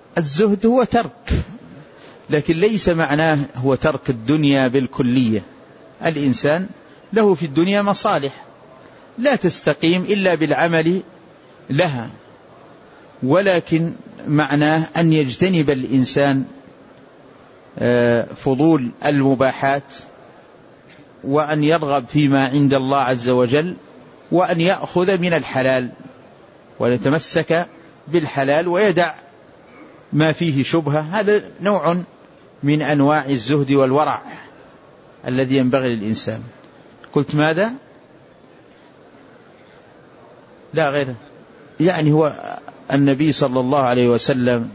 الزهد هو ترك، لكن ليس معناه هو ترك الدنيا بالكلية. الإنسان له في الدنيا مصالح لا تستقيم إلا بالعمل لها، ولكن معناه أن يجتنب الإنسان فضول المباحات، وأن يرغب فيما عند الله عز وجل، وأن يأخذ من الحلال ويتمسك بالحلال ويدع ما فيه شبهة. هذا نوع من أنواع الزهد والورع الذي ينبغي للإنسان. قلت ماذا؟ لا غيره. يعني هو النبي صلى الله عليه وسلم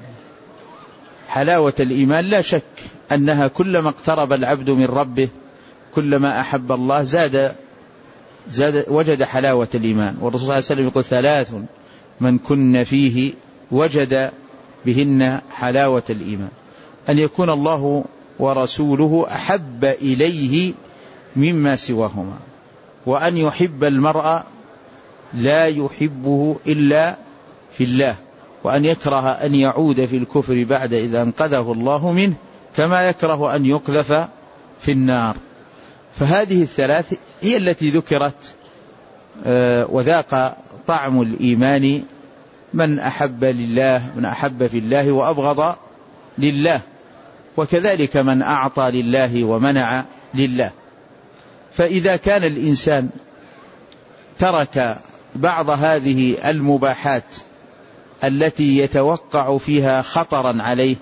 حلاوة الإيمان لا شك أنها كلما اقترب العبد من ربه كلما أحب الله زاد وجد حلاوة الإيمان. والرسول صلى الله عليه وسلم يقول 3 من كن فيه وجد بهن حلاوة الإيمان: أن يكون الله ورسوله أحب إليه مما سواهما، وأن يحب المرء لا يحبه إلا في الله، وأن يكره أن يعود في الكفر بعد إذا أنقذه الله منه، كما يكره أن يقذف في النار. فهذه الثلاث هي التي ذكرت، وذاق طعم الإيمان من أحب لله، من أحب في الله وأبغض لله، وكذلك من أعطى لله ومنع لله. فإذا كان الإنسان ترك بعض هذه المباحات التي يتوقع فيها خطرا عليه،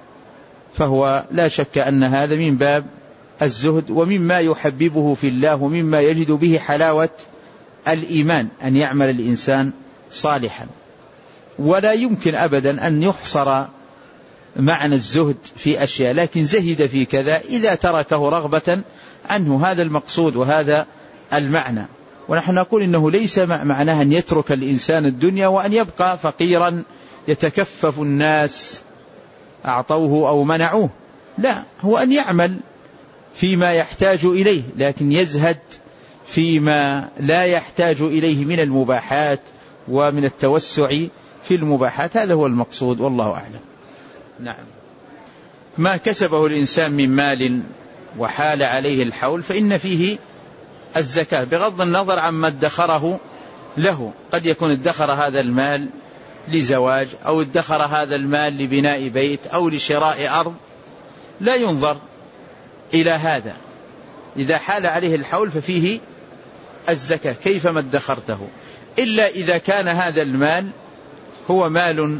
فهو لا شك أن هذا من باب الزهد، ومما يحببه في الله، ومما يجد به حلاوة الإيمان أن يعمل الإنسان صالحا. ولا يمكن أبدا أن يحصر معنى الزهد في أشياء، لكن زهد في كذا إذا تركه رغبة عنه، هذا المقصود وهذا المعنى. ونحن نقول إنه ليس معناه أن يترك الإنسان الدنيا وأن يبقى فقيرا يتكفف الناس أعطوه أو منعوه، لا، هو أن يعمل فيما يحتاج إليه، لكن يزهد فيما لا يحتاج إليه من المباحات ومن التوسع في المباحات. هذا هو المقصود، والله أعلم. نعم. ما كسبه الإنسان من مال وحال عليه الحول فإن فيه الزكاة، بغض النظر عما ادخره له. قد يكون ادخر هذا المال لزواج، أو ادخر هذا المال لبناء بيت، أو لشراء أرض، لا ينظر إلى هذا. إذا حال عليه الحول ففيه الزكاة كيفما ادخرته، إلا إذا كان هذا المال هو مال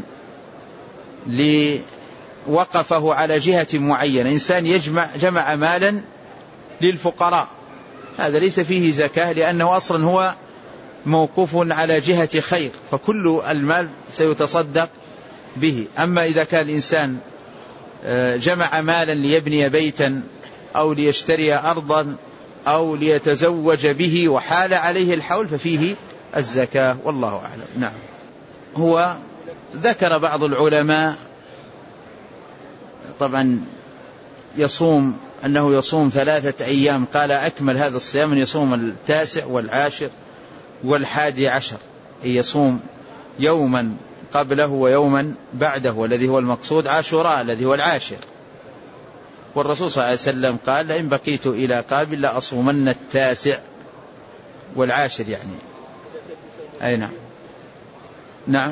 وقفه على جهة معينة. إنسان جمع مالا للفقراء، هذا ليس فيه زكاة، لأنه أصلا هو موقوف على جهة خير، فكل المال سيتصدق به. أما إذا كان الإنسان جمع مالا ليبني بيتا أو ليشتري أرضا أو ليتزوج به وحال عليه الحول ففيه الزكاة، والله أعلم. نعم. هو ذكر بعض العلماء طبعا أنه يصوم 3 أيام، قال أكمل هذا الصيام أن يصوم 9 والعاشر وال11، يصوم يوما قبله ويوما بعده، والذي هو المقصود عاشوراء الذي هو العاشر. والرسول صلى الله عليه وسلم قال: لئن بقيت إلى قابل لأصومن 9 والعاشر، يعني أي نعم. نعم.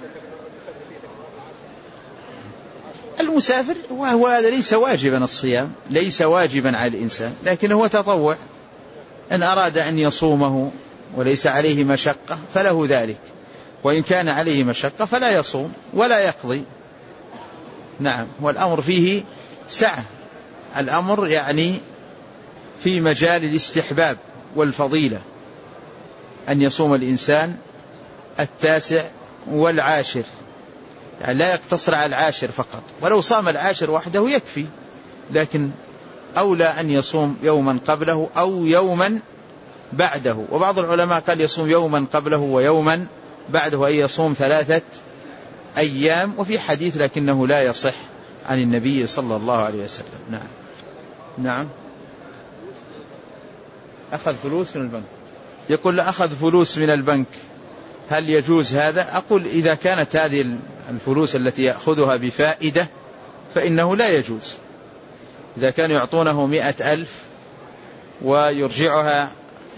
المسافر وهو هذا ليس واجبا، الصيام ليس واجبا على الإنسان، لكن هو تطوع. إن أراد أن يصومه وليس عليه مشقة فله ذلك، وإن كان عليه مشقة فلا يصوم ولا يقضي. نعم. والأمر فيه سعة، الأمر يعني في مجال الاستحباب والفضيلة، أن يصوم الإنسان 9 والعاشر، يعني لا يقتصر على العاشر فقط، ولو صام العاشر وحده يكفي، لكن أولى أن يصوم يوما قبله أو يوما بعده. وبعض العلماء قال يصوم يوما قبله ويوما بعده، أي يصوم 3 أيام. وفي حديث لكنه لا يصح عن النبي صلى الله عليه وسلم. نعم. نعم. أخذ فلوس من البنك، يقول أخذ فلوس من البنك، هل يجوز هذا؟ أقول إذا كانت هذه الفلوس التي يأخذها بفائدة فإنه لا يجوز. إذا كانوا يعطونه 100,000 ويرجعها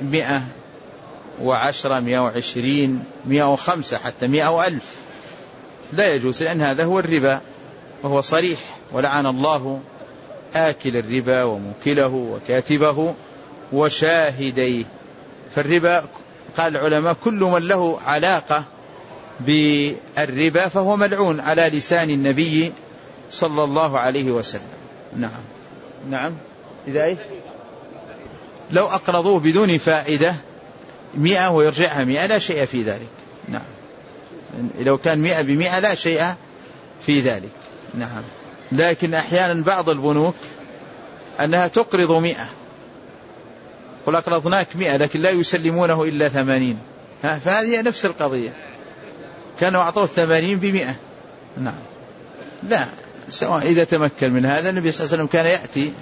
110 120 105 حتى 100,000 لا يجوز، لأن هذا هو الربا وهو صريح، ولعن الله آكل الربا وموكله وكاتبه وشاهديه. فالربا قال العلماء كل من له علاقة بالربا فهو ملعون على لسان النبي صلى الله عليه وسلم. نعم إذا لو أقرضوه بدون فائدة 100 ويرجعها 100 لا شيء في ذلك. نعم لو كان 100 ب100 لا شيء في ذلك. نعم لكن أحيانا بعض البنوك أنها تقرض 100، قل أقرضناك 100 لكن لا يسلمونه إلا 80، فهذه نفس القضية، كانوا أعطوه 80 ب100. نعم لا، سواء إذا تمكن من هذا. النبي صلى الله عليه وسلم كان يأتي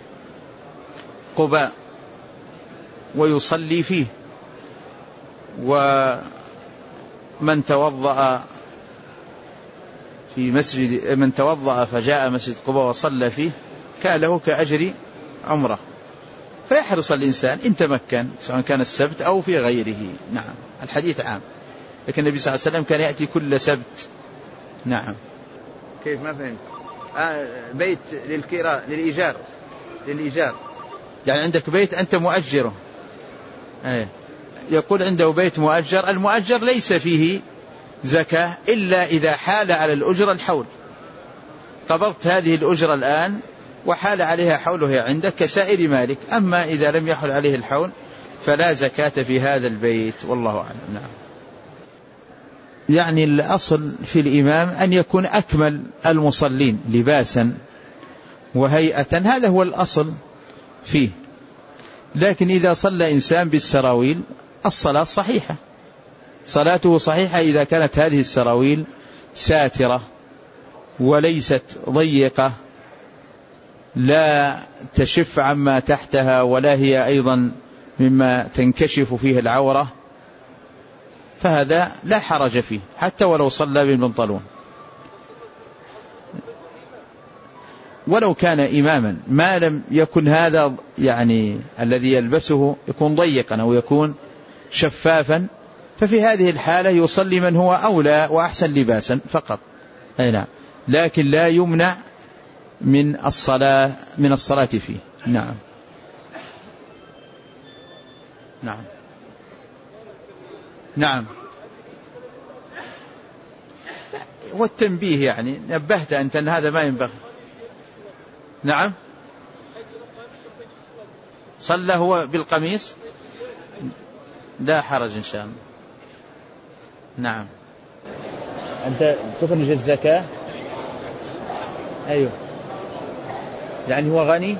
قباء ويصلي فيه، ومن توضأ في مسجد، من توضأ فجاء مسجد قباء وصلى فيه كان له كأجر عمره. فيحرص الإنسان إن تمكن سواء كان السبت أو في غيره. نعم الحديث عام، لكن النبي صلى الله عليه وسلم كان يأتي كل سبت. نعم كيف ما فهمت؟ بيت للكراء للإيجار يعني عندك بيت أنت مؤجره، يقول عنده بيت مؤجر، المؤجر ليس فيه زكاة إلا إذا حال على الأجرة الحول، قبضت هذه الأجرة الآن وحال عليها حوله عندك كسائر مالك، أما إذا لم يحل عليه الحول فلا زكاة في هذا البيت والله أعلم. نعم يعني الأصل في الإمام أن يكون أكمل المصلين لباسا وهيئة، هذا هو الأصل فيه. لكن إذا صلى إنسان بالسراويل الصلاة صحيحة، صلاته صحيحة إذا كانت هذه السراويل ساترة وليست ضيقة، لا تشف عما تحتها ولا هي أيضا مما تنكشف فيه العورة، فهذا لا حرج فيه حتى ولو صلى بالبنطلون. ولو كان إماما ما لم يكن هذا يعني الذي يلبسه يكون ضيقا أو يكون شفافا، ففي هذه الحالة يصلي من هو أولى وأحسن لباسا فقط. نعم لكن لا يمنع من الصلاة فيه. نعم نعم نعم والتنبيه يعني نبهت أنت أن هذا ما ينبغي. نعم صلى هو بالقميص لا حرج إن شاء الله. نعم أنت تخرج الزكاة؟ أيوه يعني هو غني؟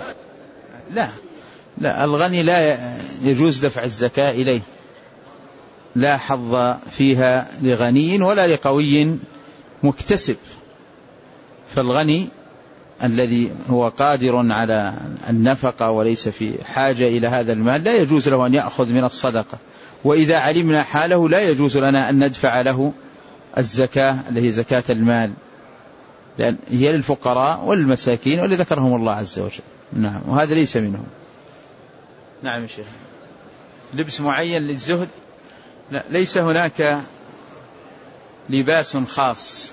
لا الغني لا يجوز دفع الزكاة إليه، لا حظ فيها لغني ولا لقوي مكتسب. فالغني الذي هو قادر على النفقة وليس في حاجة إلى هذا المال لا يجوز له أن يأخذ من الصدقة، وإذا علمنا حاله لا يجوز لنا أن ندفع له الزكاة اللي هي زكاة المال، لأن هي للفقراء والمساكين واللي ذكرهم الله عز وجل. نعم وهذا ليس منهم. نعم يا شيخ لبس معين للزهد؟ لا ليس هناك لباس خاص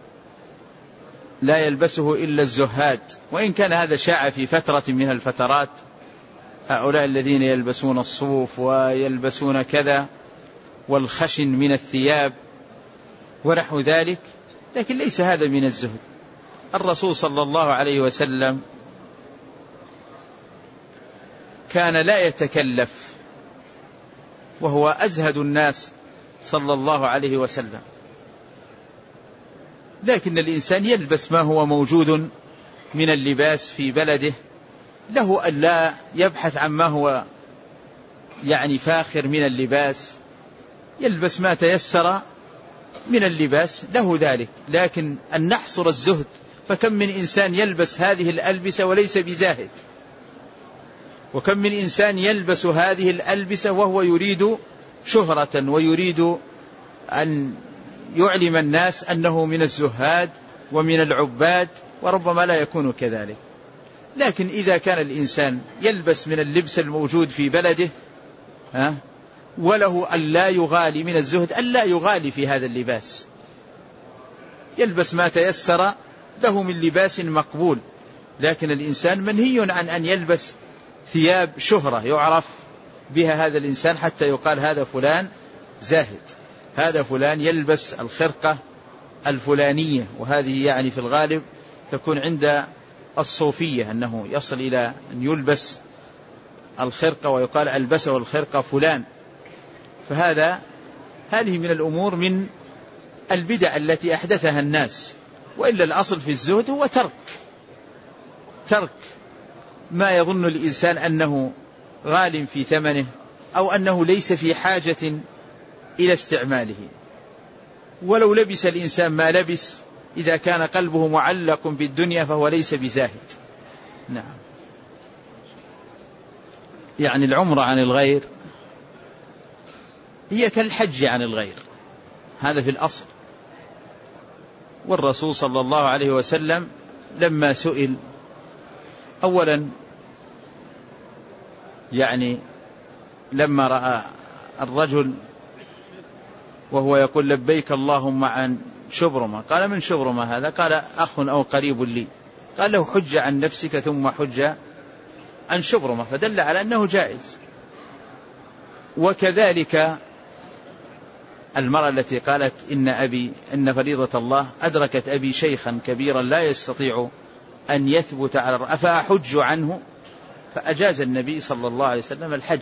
لا يلبسه إلا الزهاد، وإن كان هذا شاع في فترة من الفترات، هؤلاء الذين يلبسون الصوف ويلبسون كذا والخشن من الثياب ونحو ذلك، لكن ليس هذا من الزهد. الرسول صلى الله عليه وسلم كان لا يتكلف وهو أزهد الناس صلى الله عليه وسلم، لكن الإنسان يلبس ما هو موجود من اللباس في بلده، له أن لا يبحث عن ما هو يعني فاخر من اللباس، يلبس ما تيسر من اللباس له ذلك. لكن أن نحصر الزهد، فكم من إنسان يلبس هذه الألبسة وليس بزاهد، وكم من إنسان يلبس هذه الألبسة وهو يريد شهرة ويريد أن يعلم الناس أنه من الزهاد ومن العباد، وربما لا يكون كذلك. لكن إذا كان الإنسان يلبس من اللبس الموجود في بلده وله أن لا يغالي من الزهد، أن لا يغالي في هذا اللباس، يلبس ما تيسر له من لباس مقبول. لكن الإنسان منهي عن أن يلبس ثياب شهرة يعرف بها هذا الإنسان حتى يقال هذا فلان زاهد، هذا فلان يلبس الخرقة الفلانية. وهذه يعني في الغالب تكون عند الصوفية، أنه يصل إلى أن يلبس الخرقة ويقال ألبسه الخرقة فلان. هذه من الأمور من البدع التي أحدثها الناس. وإلا الأصل في الزهد هو ترك ما يظن الإنسان أنه غال في ثمنه أو أنه ليس في حاجة إلى استعماله. ولو لبس الإنسان ما لبس، إذا كان قلبه معلق بالدنيا فهو ليس بزاهد. نعم. يعني العمرة عن الغير هي كالحج عن الغير، هذا في الأصل. والرسول صلى الله عليه وسلم لما سئل أولا، يعني لما رأى الرجل وهو يقول لبيك اللهم عن شبرمة، قال من شبرمة هذا؟ قال أخ أو قريب لي. قال له حج عن نفسك ثم حج عن شبرمة، فدل على أنه جائز. وكذلك المرأة التي قالت إن فريضة الله أدركت أبي شيخا كبيرا لا يستطيع أن يثبت على أفأحج عنه، فأجاز النبي صلى الله عليه وسلم الحج.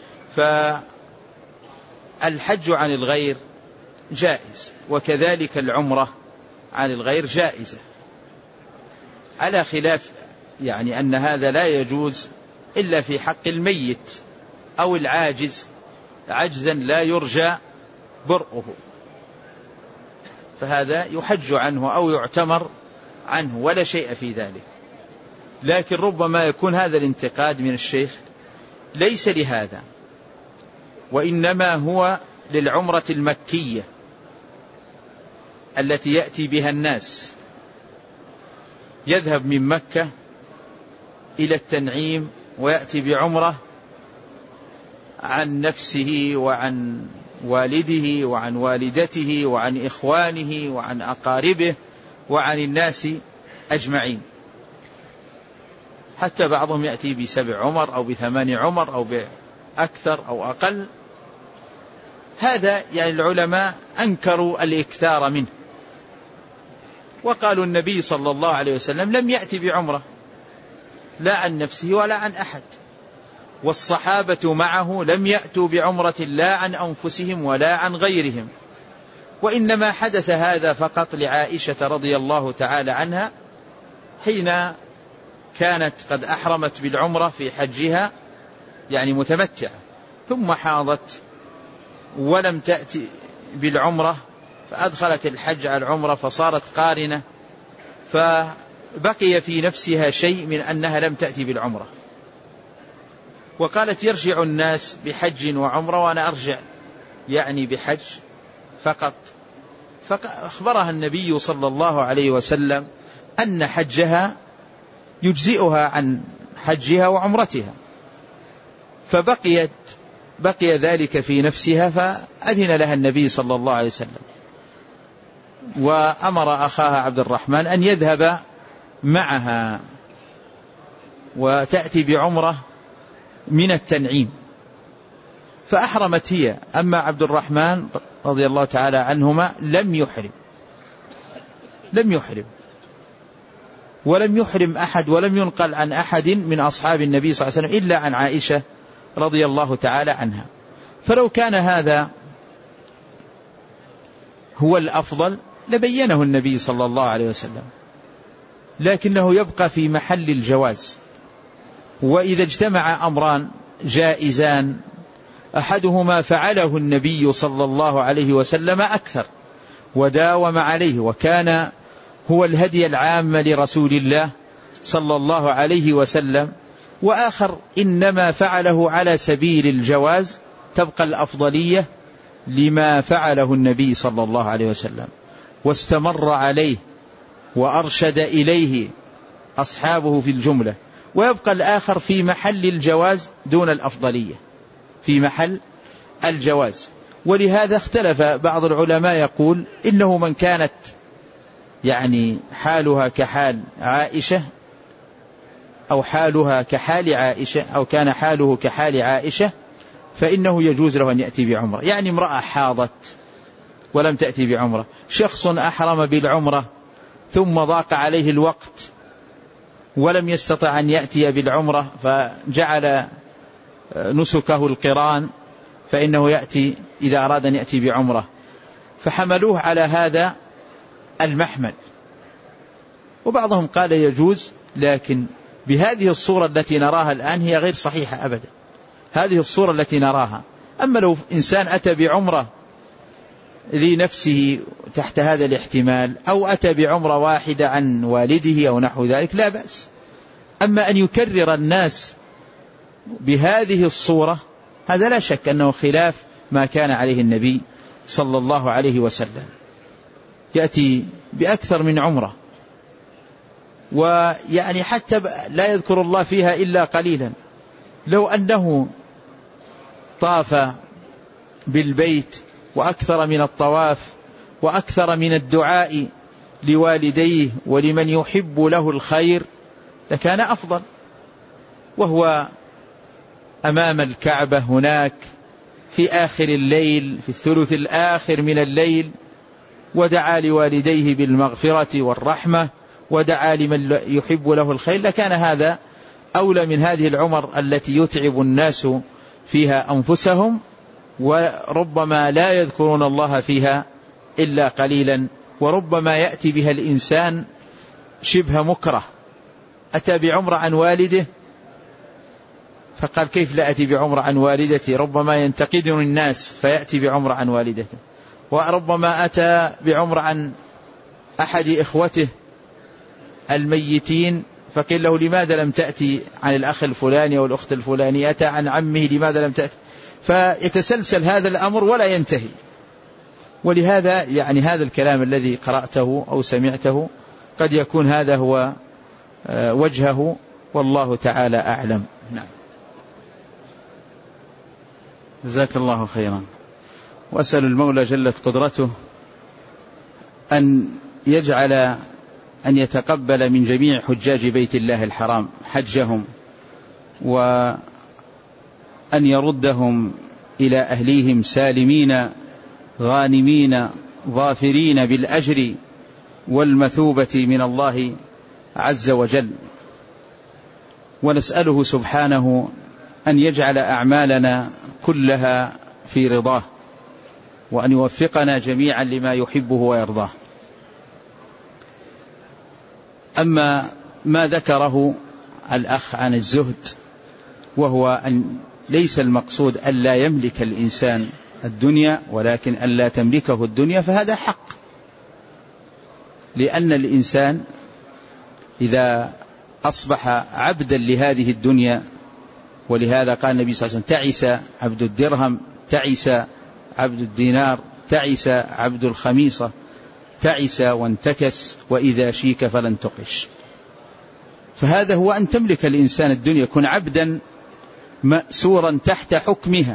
فالحج عن الغير جائز، وكذلك العمرة عن الغير جائزة، على خلاف يعني أن هذا لا يجوز إلا في حق الميت أو العاجز عجزا لا يرجى برؤه، فهذا يحج عنه أو يعتمر عنه ولا شيء في ذلك. لكن ربما يكون هذا الانتقاد من الشيخ ليس لهذا، وإنما هو للعمرة المكية التي يأتي بها الناس، يذهب من مكة إلى التنعيم ويأتي بعمرة عن نفسه وعن والده وعن والدته وعن إخوانه وعن أقاربه وعن الناس أجمعين، حتى بعضهم يأتي ب7 عمر أو ب8 عمر أو بأكثر أو أقل. هذا يعني العلماء أنكروا الإكثار منه، وقالوا النبي صلى الله عليه وسلم لم يأتي بعمرة لا عن نفسه ولا عن أحد، والصحابة معه لم يأتوا بعمرة لا عن أنفسهم ولا عن غيرهم، وإنما حدث هذا فقط لعائشة رضي الله تعالى عنها حين كانت قد أحرمت بالعمرة في حجها يعني متمتعة، ثم حاضت ولم تأتي بالعمرة فأدخلت الحج على العمرة فصارت قارنة، فبقي في نفسها شيء من أنها لم تأتي بالعمرة، وقالت يرجع الناس بحج وعمرة وأنا أرجع يعني بحج فقط. فأخبرها النبي صلى الله عليه وسلم أن حجها يجزئها عن حجها وعمرتها، بقي ذلك في نفسها، فأذن لها النبي صلى الله عليه وسلم، وأمر أخاها عبد الرحمن أن يذهب معها وتأتي بعمرة من التنعيم، فأحرمت هي. أما عبد الرحمن رضي الله تعالى عنهما لم يحرم ولم يحرم أحد، ولم ينقل عن أحد من أصحاب النبي صلى الله عليه وسلم إلا عن عائشة رضي الله تعالى عنها. فلو كان هذا هو الأفضل لبينه النبي صلى الله عليه وسلم، لكنه يبقى في محل الجواز. وإذا اجتمع أمران جائزان أحدهما فعله النبي صلى الله عليه وسلم أكثر وداوم عليه وكان هو الهدي العام لرسول الله صلى الله عليه وسلم، وآخر إنما فعله على سبيل الجواز، تبقى الأفضلية لما فعله النبي صلى الله عليه وسلم واستمر عليه وأرشد إليه أصحابه في الجملة، ويبقى الآخر في محل الجواز دون الأفضلية، في محل الجواز. ولهذا اختلف بعض العلماء يقول إنه من كانت يعني حالها كحال عائشة أو حالها كحال عائشة أو كان حاله كحال عائشة فإنه يجوز له أن يأتي بعمرة. يعني امرأة حاضت ولم تأتي بعمرة، شخص أحرم بالعمرة ثم ضاق عليه الوقت ولم يستطع أن يأتي بالعمرة فجعل نسكه القران، فإنه يأتي إذا أراد أن يأتي بعمرة، فحملوه على هذا المحمل. وبعضهم قال يجوز، لكن بهذه الصورة التي نراها الآن هي غير صحيحة أبدا، هذه الصورة التي نراها. أما لو إنسان أتى بعمرة لنفسه تحت هذا الاحتمال، أو أتى بعمرة واحدة عن والده أو نحو ذلك، لا بأس. أما أن يكرر الناس بهذه الصورة هذا لا شك أنه خلاف ما كان عليه النبي صلى الله عليه وسلم، يأتي بأكثر من عمرة، ويعني حتى لا يذكر الله فيها إلا قليلا. لو أنه طاف بالبيت وأكثر من الطواف وأكثر من الدعاء لوالديه ولمن يحب له الخير لكان أفضل، وهو أمام الكعبة هناك في آخر الليل في الثلث الآخر من الليل، ودعا لوالديه بالمغفرة والرحمة ودعا لمن يحب له الخير، لكان هذا أولى من هذه العمر التي يتعب الناس فيها أنفسهم وربما لا يذكرون الله فيها إلا قليلا، وربما يأتي بها الإنسان شبه مكره. أتى بعمر عن والده فقال كيف لا أتي بعمر عن والدتي، ربما ينتقدني الناس فيأتي بعمر عن والدته. وربما أتى بعمر عن أحد إخوته الميتين فقيل له لماذا لم تأتي عن الأخ الفلاني أو الأخت الفلاني، أتى عن عمه لماذا لم تأتي، فيتسلسل هذا الأمر ولا ينتهي. ولهذا يعني هذا الكلام الذي قرأته أو سمعته قد يكون هذا هو وجهه، والله تعالى أعلم. نعم. جزاك الله خيرا. وأسأل المولى جلت قدرته أن يجعل أن يتقبل من جميع حجاج بيت الله الحرام حجهم، وأن يردهم إلى أهليهم سالمين غانمين ظافرين بالأجر والمثوبة من الله عز وجل. ونسأله سبحانه أن يجعل أعمالنا كلها في رضاه، وأن يوفقنا جميعا لما يحبه ويرضاه. أما ما ذكره الأخ عن الزهد، وهو أن ليس المقصود أن لا يملك الإنسان الدنيا ولكن أن لا تملكه الدنيا، فهذا حق، لأن الإنسان إذا أصبح عبدا لهذه الدنيا، ولهذا قال النبي صلى الله عليه وسلم تعس عبد الدرهم، تعس عبد الدينار، تعس عبد الخميصة، تعس وانتكس، وإذا شيك فلن تقش. فهذا هو أن تملك الإنسان الدنيا، كن عبدا مأسورا تحت حكمها،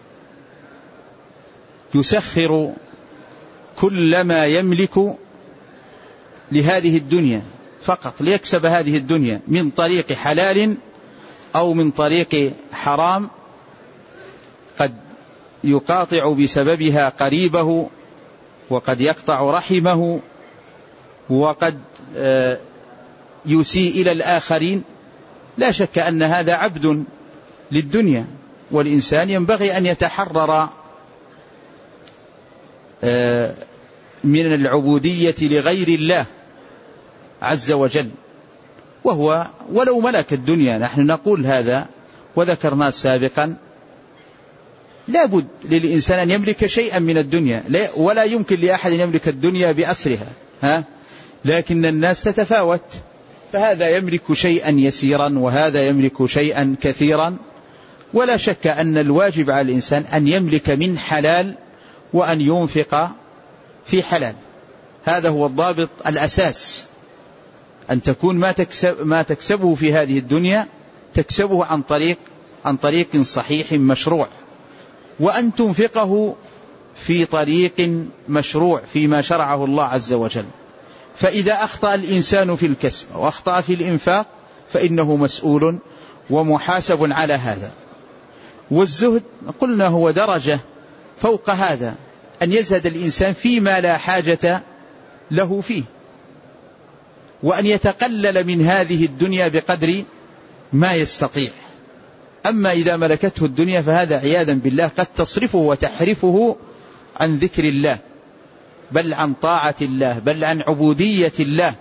يسخر كل ما يملك لهذه الدنيا فقط ليكسب هذه الدنيا من طريق حلال أو من طريق حرام، قد يقاطع بسببها قريبه وقد يقطع رحمه وقد يسيء إلى الآخرين. لا شك أن هذا عبد للدنيا، والإنسان ينبغي أن يتحرر من العبودية لغير الله عز وجل. وهو ولو ملك الدنيا، نحن نقول هذا وذكرنا سابقا، لا بد للإنسان أن يملك شيئا من الدنيا، ولا يمكن لأحد أن يملك الدنيا بأسرها، لكن الناس تتفاوت، فهذا يملك شيئا يسيرا وهذا يملك شيئا كثيرا. ولا شك أن الواجب على الإنسان أن يملك من حلال وأن ينفق في حلال. هذا هو الضابط الأساس، أن تكون ما تكسبه في هذه الدنيا تكسبه عن طريق صحيح مشروع، وأن تنفقه في طريق مشروع فيما شرعه الله عز وجل. فإذا أخطأ الإنسان في الكسب أو أخطأ في الإنفاق فإنه مسؤول ومحاسب على هذا. والزهد قلنا هو درجة فوق هذا، أن يزهد الإنسان فيما لا حاجة له فيه، وأن يتقلل من هذه الدنيا بقدر ما يستطيع. أما إذا ملكته الدنيا فهذا عياذا بالله قد تصرفه وتحرفه عن ذكر الله، بل عن طاعة الله، بل عن عبودية الله.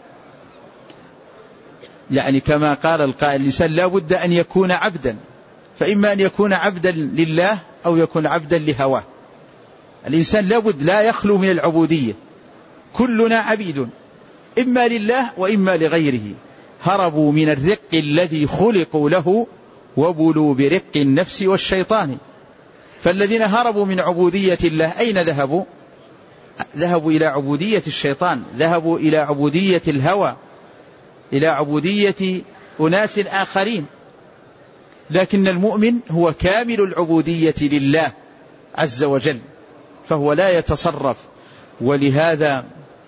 يعني كما قال القائل: الإنسان لا بد أن يكون عبدا، فإما أن يكون عبدا لله أو يكون عبدا لهواه. الإنسان لا بد لا يخلو من العبودية، كلنا عبيد إما لله وإما لغيره. هربوا من الرق الذي خلقوا له وبلوا برق النفس والشيطان. فالذين هربوا من عبودية الله أين ذهبوا؟ ذهبوا إلى عبودية الشيطان، ذهبوا إلى عبودية الهوى، إلى عبودية أناس آخرين. لكن المؤمن هو كامل العبودية لله عز وجل، فهو لا يتصرف. ولهذا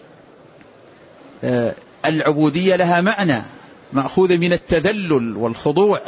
العبودية لها معنى مأخوذ من التذلل والخضوع،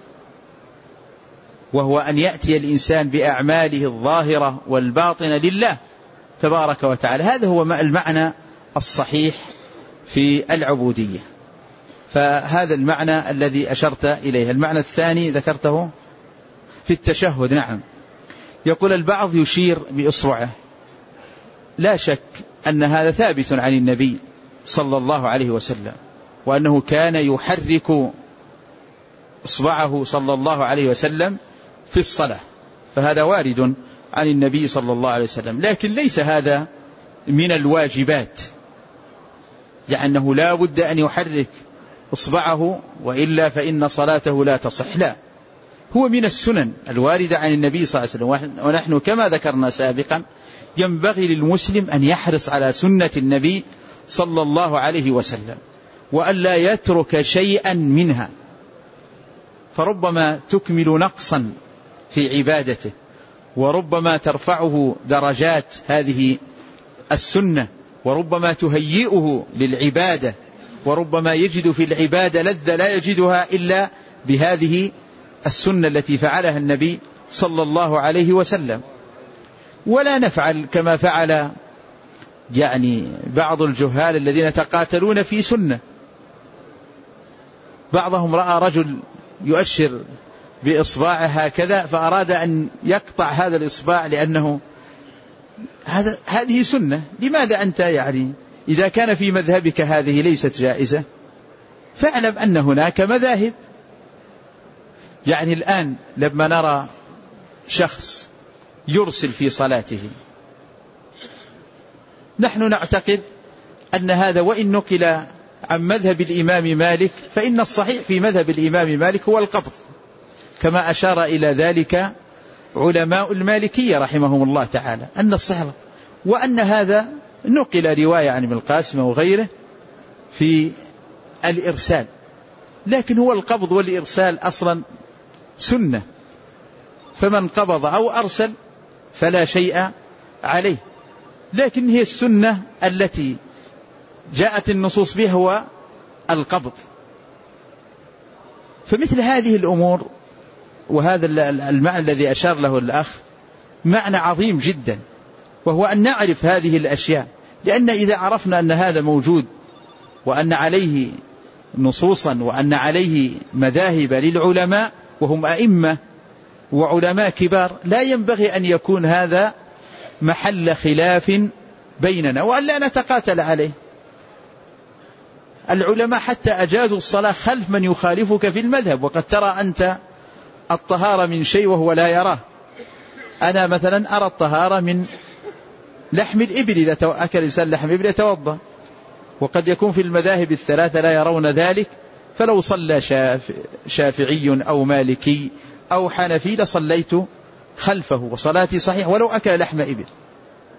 وهو أن يأتي الإنسان بأعماله الظاهرة والباطنة لله تبارك وتعالى. هذا هو المعنى الصحيح في العبودية. فهذا المعنى الذي أشرت إليه. المعنى الثاني ذكرته في التشهد. نعم، يقول البعض يشير بإصبعه. لا شك أن هذا ثابت عن النبي صلى الله عليه وسلم، وأنه كان يحرك إصبعه صلى الله عليه وسلم في الصلاة، فهذا وارد عن النبي صلى الله عليه وسلم. لكن ليس هذا من الواجبات، يعني أنه لا بد أن يحرك إصبعه وإلا فإن صلاته لا تصح. لا، هو من السنن الواردة عن النبي صلى الله عليه وسلم. ونحن كما ذكرنا سابقا ينبغي للمسلم أن يحرص على سنة النبي صلى الله عليه وسلم، وأن لا يترك شيئا منها، فربما تكمل نقصا في عبادته، وربما ترفعه درجات هذه السنة، وربما تهيئه للعبادة، وربما يجد في العبادة لذة لا يجدها إلا بهذه السنة التي فعلها النبي صلى الله عليه وسلم. ولا نفعل كما فعل يعني بعض الجهال الذين يتقاتلون في سنة. بعضهم رأى رجل يؤشر بإصبعه هكذا فأراد أن يقطع هذا الإصبع لأنه هذه سنة. لماذا أنت يعني إذا كان في مذهبك هذه ليست جائزة؟ فاعلم أن هناك مذاهب. يعني الآن لما نرى شخص يرسل في صلاته، نحن نعتقد أن هذا وإن نقل عن مذهب الإمام مالك فإن الصحيح في مذهب الإمام مالك هو القبض، كما أشار إلى ذلك علماء المالكية رحمهم الله تعالى، أن الصحيح، وأن هذا نقل رواية عن ابن القاسم وغيره في الإرسال. لكن هو القبض والإرسال أصلا سنة، فمن قبض أو أرسل فلا شيء عليه. لكن هي السنة التي جاءت النصوص بها هو القبض. فمثل هذه الأمور، وهذا المعنى الذي أشار له الأخ معنى عظيم جدا، وهو أن نعرف هذه الأشياء. لأن إذا عرفنا أن هذا موجود وأن عليه نصوصا وأن عليه مذاهب للعلماء وهم أئمة وعلماء كبار، لا ينبغي أن يكون هذا محل خلاف بيننا وأن لا نتقاتل عليه. العلماء حتى أجازوا الصلاة خلف من يخالفك في المذهب، وقد ترى أنت الطهارة من شيء وهو لا يراه. أنا مثلا أرى الطهارة من لحم الإبل، إذا أكل الإنسان لحم الإبل يتوضأ، وقد يكون في المذاهب الثلاثة لا يرون ذلك، فلو صلى شافعي أو مالكي أو حنفي لصليت خلفه وصلاتي صحيح ولو أكل لحم إبل.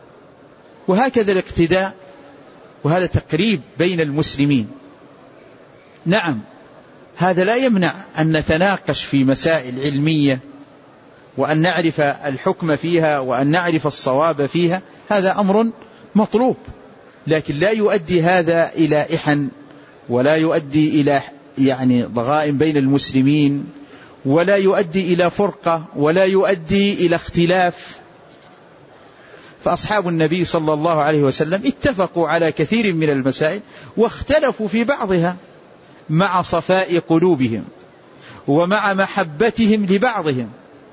وهكذا الاقتداء، وهذا تقريب بين المسلمين. نعم هذا لا يمنع أن نتناقش في مسائل علمية وأن نعرف الحكم فيها وأن نعرف الصواب فيها، هذا أمر مطلوب، لكن لا يؤدي هذا إلى إحن، ولا يؤدي إلى ضغائن بين المسلمين، ولا يؤدي إلى فرقة، ولا يؤدي إلى اختلاف. فأصحاب النبي صلى الله عليه وسلم اتفقوا على كثير من المسائل واختلفوا في بعضها مع صفاء قلوبهم ومع محبتهم لبعضهم.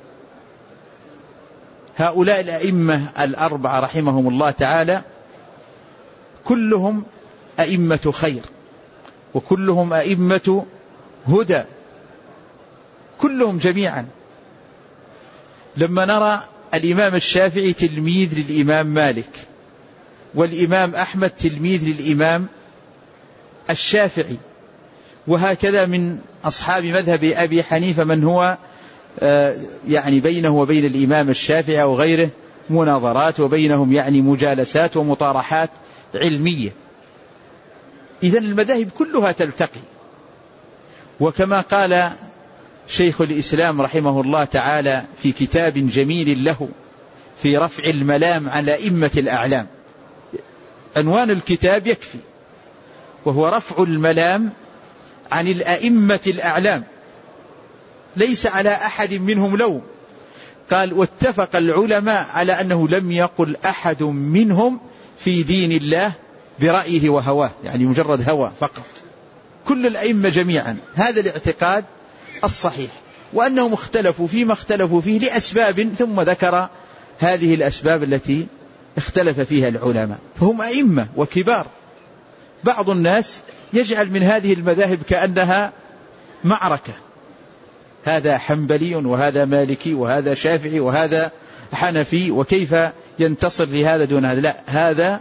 هؤلاء الأئمة الأربعة رحمهم الله تعالى كلهم أئمة خير، وكلهم أئمة هدى، كلهم جميعا. لما نرى الإمام الشافعي تلميذ للإمام مالك، والإمام أحمد تلميذ للإمام الشافعي، وهكذا من أصحاب مذهب أبي حنيفة من هو بينه وبين الإمام الشافعي أو غيره مناظرات، وبينهم مجالسات ومطارحات علمية. إذن المذاهب كلها تلتقي. وكما قال شيخ الإسلام رحمه الله تعالى في كتاب جميل له في رفع الملام على أئمة الأعلام، عنوان الكتاب يكفي، وهو رفع الملام عن الأئمة الأعلام، ليس على أحد منهم لوم. قال: واتفق العلماء على أنه لم يقل أحد منهم في دين الله برأيه وهواه، مجرد هوى فقط، كل الأئمة جميعا هذا الاعتقاد الصحيح، وأنهم اختلفوا فيما اختلفوا فيه لأسباب، ثم ذكر هذه الأسباب التي اختلف فيها العلماء، فهم أئمة وكبار. بعض الناس يجعل من هذه المذاهب كأنها معركة، هذا حنبلي وهذا مالكي وهذا شافعي وهذا حنفي، وكيف ينتصر لهذا دون هذا؟ لا، هذا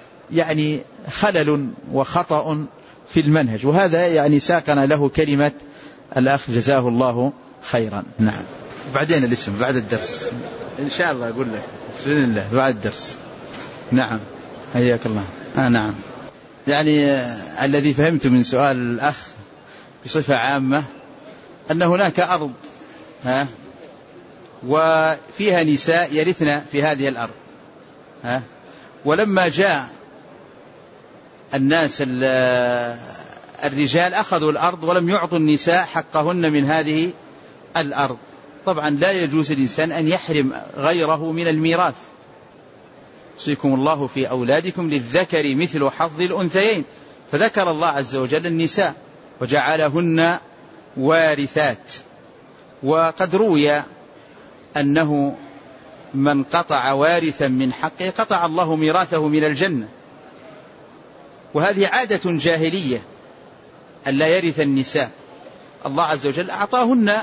خلل وخطأ في المنهج، وهذا ساقنا له كلمة الأخ جزاه الله خيرا. نعم، بعدين الاسم بعد الدرس إن شاء الله أقول لك بإذن الله بعد الدرس. نعم، حياك الله. نعم، الذي فهمت من سؤال الأخ بصفة عامة أن هناك أرض وفيها نساء يرثن في هذه الأرض، ولما جاء الناس الرجال أخذوا الأرض ولم يعطوا النساء حقهن من هذه الأرض. طبعا لا يجوز الإنسان أن يحرم غيره من الميراث. يوصيكم الله في أولادكم للذكر مثل حظ الأنثيين، فذكر الله عز وجل النساء وجعلهن وارثات. وقد روي أنه من قطع وارثا من حقه قطع الله ميراثه من الجنة، وهذه عادة جاهلية أن لا يرث النساء. الله عز وجل أعطاهن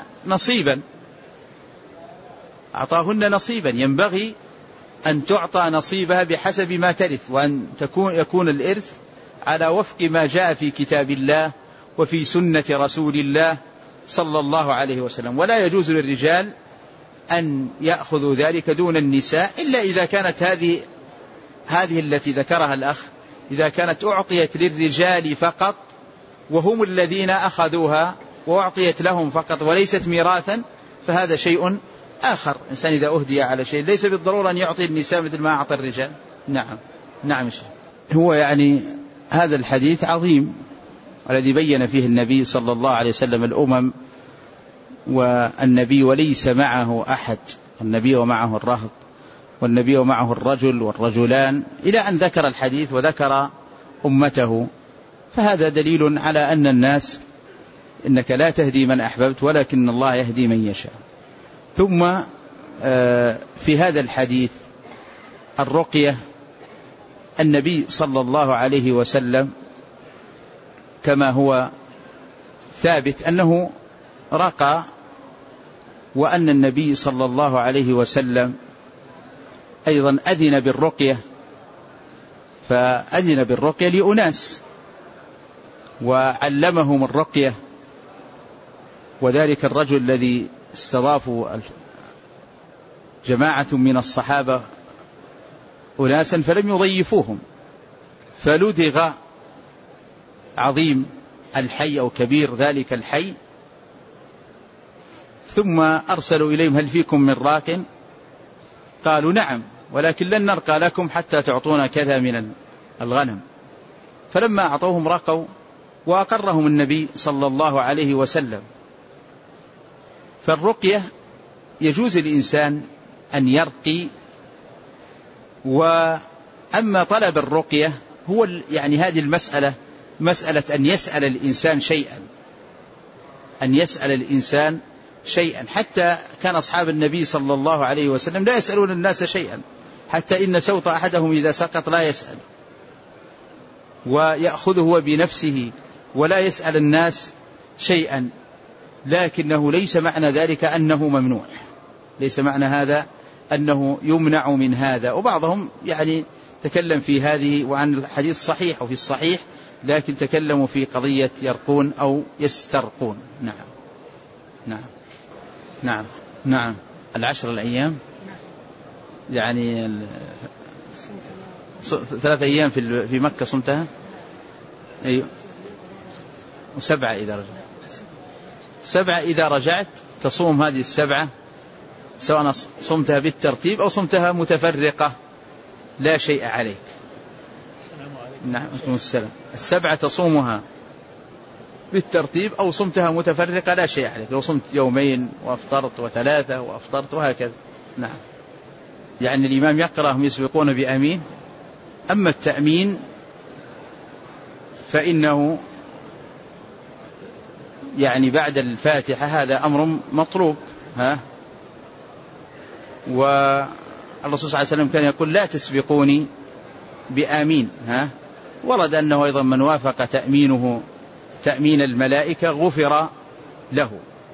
نصيبا ينبغي أن تعطى نصيبها بحسب ما ترث، وأن يكون الإرث على وفق ما جاء في كتاب الله وفي سنة رسول الله صلى الله عليه وسلم. ولا يجوز للرجال أن يأخذوا ذلك دون النساء، إلا إذا كانت هذه التي ذكرها الأخ إذا كانت أعطيت للرجال فقط وهم الذين أخذوها وأعطيت لهم فقط وليست ميراثا، فهذا شيء آخر. إنسان إذا أهدي على شيء ليس بالضرورة أن يعطي النساء مثل ما أعطى الرجال. نعم. هو هذا الحديث عظيم الذي بين فيه النبي صلى الله عليه وسلم الأمم والنبي وليس معه أحد، النبي ومعه الرهط والنبي ومعه الرجل والرجلان، إلى أن ذكر الحديث وذكر أمته. فهذا دليل على أن الناس إنك لا تهدي من أحببت ولكن الله يهدي من يشاء. ثم في هذا الحديث الرقية، النبي صلى الله عليه وسلم كما هو ثابت أنه رقى، وأن النبي صلى الله عليه وسلم أيضا أذن بالرقية، فأذن بالرقية لأناس وعلمهم الرقية. وذلك الرجل الذي استضافوا جماعة من الصحابة أناسا فلم يضيفوهم، فلدغ عظيم الحي أو كبير ذلك الحي، ثم أرسلوا إليهم هل فيكم من راق؟ قالوا نعم، ولكن لن نرقى لكم حتى تعطونا كذا من الغنم. فلما أعطوهم رقوا وأقرهم النبي صلى الله عليه وسلم. فالرقية يجوز الإنسان أن يرقي، وأما طلب الرقية هو يعني هذه المسألة مسألة أن يسأل الإنسان شيئا، أن يسأل الإنسان شيئا. حتى كان أصحاب النبي صلى الله عليه وسلم لا يسألون الناس شيئا، حتى إن سوط أحدهم إذا سقط لا يسأل ويأخذه هو بنفسه ولا يسأل الناس شيئا. لكنه ليس معنى ذلك أنه ممنوع، ليس معنى هذا أنه يمنع من هذا. وبعضهم يعني تكلم في هذه وعن الحديث صحيح وفي الصحيح، لكن تكلموا في قضية يرقون أو يسترقون. نعم نعم نعم نعم. 10 الأيام يعني 3 أيام في مكة صمتها، أيوة، و7 إذا رجعت. 7 إذا رجعت تصوم هذه 7 سواء صمتها بالترتيب أو صمتها متفرقة لا شيء عليك. نعم السلام. 7 تصومها بالترتيب أو صمتها متفرقة لا شيء عليك، لو صمت 2 وأفطرت و3 وأفطرت وهكذا. نعم. يعني الإمام يقرأ هم يسبقون بآمين. أما التأمين فإنه يعني بعد الفاتحة هذا أمر مطلوب. والرسول صلى الله عليه وسلم كان يقول لا تسبقوني بآمين. ورد أنه أيضا من وافق تأمينه تأمين الملائكة غفر له،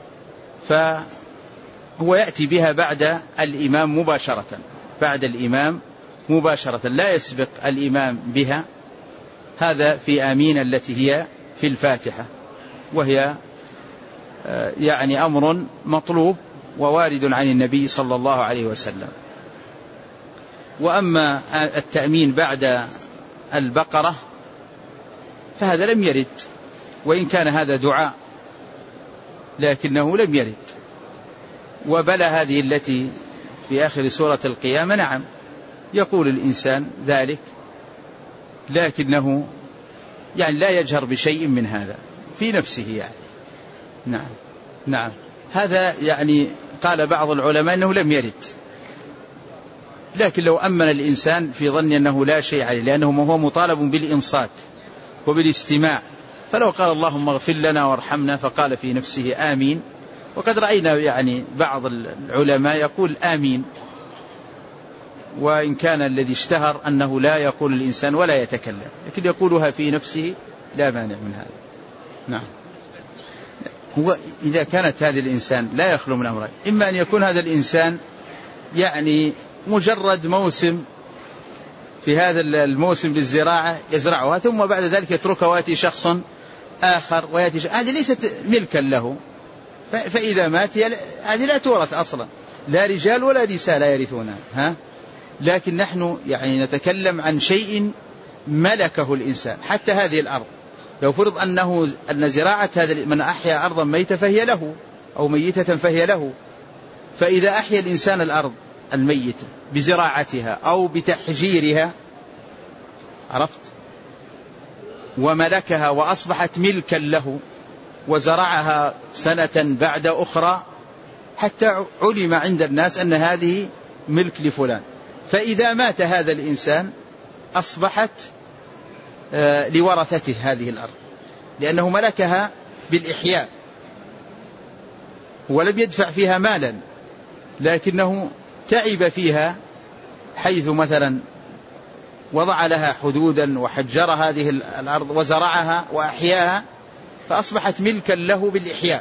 فهو يأتي بها بعد الإمام مباشرة، بعد الإمام مباشرة، لا يسبق الإمام بها. هذا في آمين التي هي في الفاتحة، وهي يعني أمر مطلوب ووارد عن النبي صلى الله عليه وسلم. وأما التأمين بعد البقرة فهذا لم يرد، وإن كان هذا دعاء لكنه لم يرد. وبلى هذه التي في آخر سورة القيامة نعم يقول الإنسان ذلك، لكنه يعني لا يجهر بشيء من هذا في نفسه يعني. نعم نعم. هذا يعني قال بعض العلماء أنه لم يرد، لكن لو أمن الإنسان في ظن أنه لا شيء عليه، لأنه هو مطالب بالإنصات وبالاستماع، فلو قال اللهم اغفر لنا وارحمنا فقال في نفسه آمين. وقد رأينا يعني بعض العلماء يقول آمين، وإن كان الذي اشتهر أنه لا يقول الإنسان ولا يتكلم، لكن يقولها في نفسه لا مانع من هذا. نعم. هو إذا كانت هذا الإنسان لا يخلو من أمرين، إما أن يكون هذا الإنسان يعني مجرد موسم في هذا الموسم للزراعة يزرعها ثم بعد ذلك يتركها ويأتي شخص آخر ويأتي هذه ليست ملكا له، فإذا مات هذه لا تورث أصلا، لا رجال ولا نساء لا يرثونها. لكن نحن يعني نتكلم عن شيء ملكه الإنسان. حتى هذه الأرض لو فرض أن زراعة هذا من أحيا أرضا ميتة فهي له، أو ميتة فهي له. فإذا أحيا الإنسان الأرض الميتة بزراعتها أو بتحجيرها، عرفت، وملكها وأصبحت ملكا له وزرعها سنة بعد أخرى حتى علم عند الناس أن هذه ملك لفلان، فإذا مات هذا الإنسان أصبحت لورثته هذه الأرض، لأنه ملكها بالإحياء ولم يدفع فيها مالا، لكنه تعب فيها، حيث مثلا وضع لها حدودا وحجر هذه الأرض وزرعها وأحياها، فأصبحت ملكا له بالإحياء،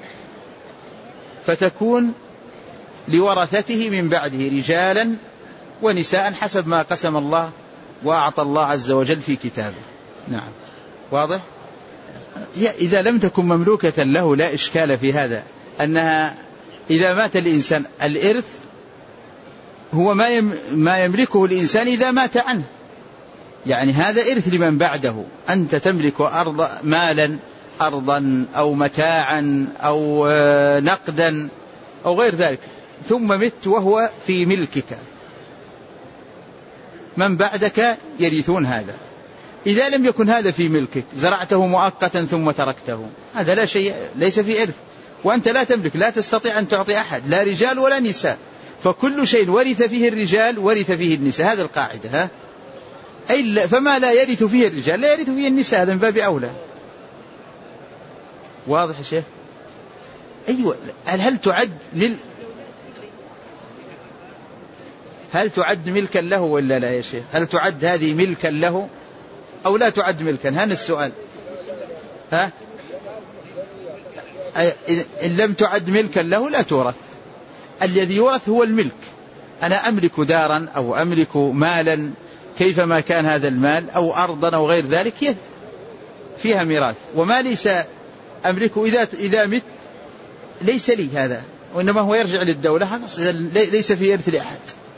فتكون لورثته من بعده رجالا ونساء حسب ما قسم الله وأعطى الله عز وجل في كتابه. نعم، واضح؟ إذا لم تكن مملوكة له لا إشكال في هذا، أنها إذا مات الإنسان الإرث هو ما يملكه الإنسان إذا مات عنه، يعني هذا إرث لمن بعده. أنت تملك مالا، أرضا أو متاعا أو نقدا أو غير ذلك، ثم مت وهو في ملكك، من بعدك يرثون هذا. إذا لم يكن هذا في ملكك، زرعته مؤقتا ثم تركته، هذا لا شيء، ليس في إرث، وأنت لا تملك، لا تستطيع أن تعطي أحد، لا رجال ولا نساء، فكل شيء ورث فيه الرجال ورث فيه النساء، هذه القاعدة. فما لا يرث فيه الرجال لا يرث فيه النساء، هذا من باب أولى. واضح يا شيخ؟ أيوة. هل تعد ملكا له ولا لا يا شيخ؟ هل تعد هذه ملكا له أو لا تعد ملكا؟ هذا السؤال. إن لم تعد ملكا له لا تورث. الذي يورث هو الملك. أنا أملك دارا أو أملك مالا كيفما كان هذا المال، أو أرضا أو غير ذلك، فيها ميراث. وما ليس أملكه إذا مت ليس لي هذا، وإنما هو يرجع للدولة، ليس في إرث لأحد.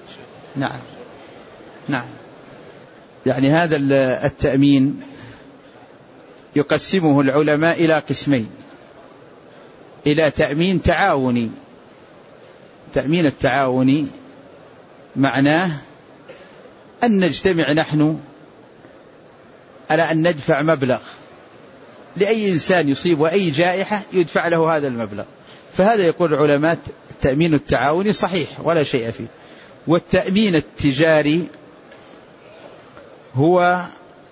نعم. يعني هذا التأمين يقسمه العلماء إلى قسمين: إلى تأمين تعاوني. تأمين التعاوني معناه أن نجتمع نحن على أن ندفع مبلغ لأي إنسان يصيب أي جائحة، يدفع له هذا المبلغ. فهذا يقول العلماء التأمين التعاوني صحيح ولا شيء فيه. والتأمين التجاري هو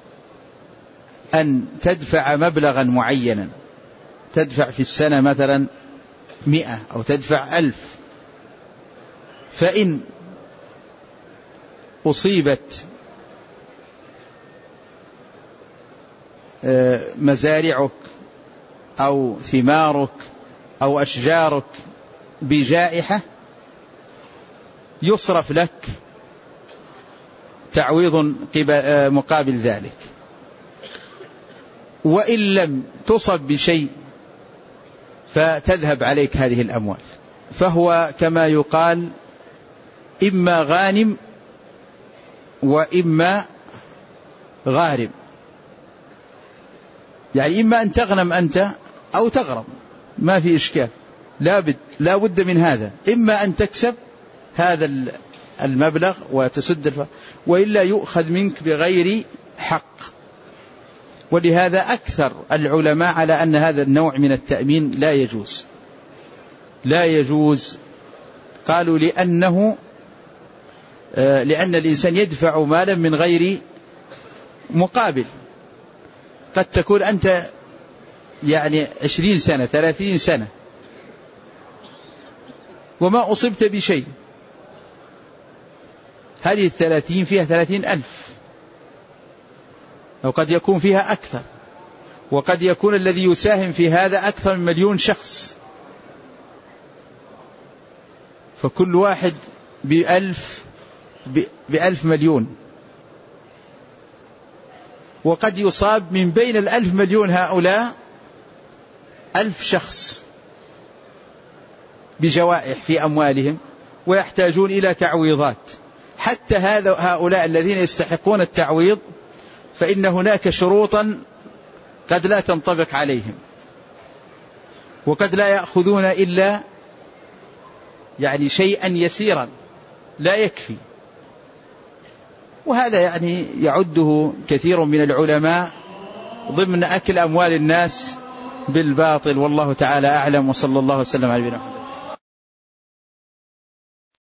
أن تدفع مبلغا معينا، تدفع في السنة مثلا 100 أو تدفع 1000، فإن أصيبت مزارعك أو ثمارك أو أشجارك بجائحة، يصرف لك تعويض مقابل ذلك. وإن لم تصب بشيء فتذهب عليك هذه الأموال. فهو كما يقال إما غانم وإما غارم، يعني إما أن تغنم أنت أو تغرم، ما في إشكال، لا بد من هذا. إما أن تكسب هذا المبلغ وتسد وإلا يؤخذ منك بغير حق. ولهذا أكثر العلماء على أن هذا النوع من التأمين لا يجوز. قالوا لأن الإنسان يدفع مالا من غير مقابل. قد تكون أنت يعني 20 سنة 30 سنة وما أصبت بشيء، هذه 30 فيها 30,000، أو قد يكون فيها أكثر، وقد يكون الذي يساهم في هذا أكثر من 1,000,000 شخص، فكل واحد ب1,000 مليون، وقد يصاب من بين 1,000 مليون هؤلاء 1,000 شخص بجوائح في أموالهم ويحتاجون إلى تعويضات. حتى هؤلاء الذين يستحقون التعويض فإن هناك شروطا قد لا تنطبق عليهم، وقد لا يأخذون إلا يعني شيئا يسيرا لا يكفي. وهذا يعني يعده كثير من العلماء ضمن أكل أموال الناس بالباطل، والله تعالى أعلم، وصلى الله وسلم على نبينا محمد.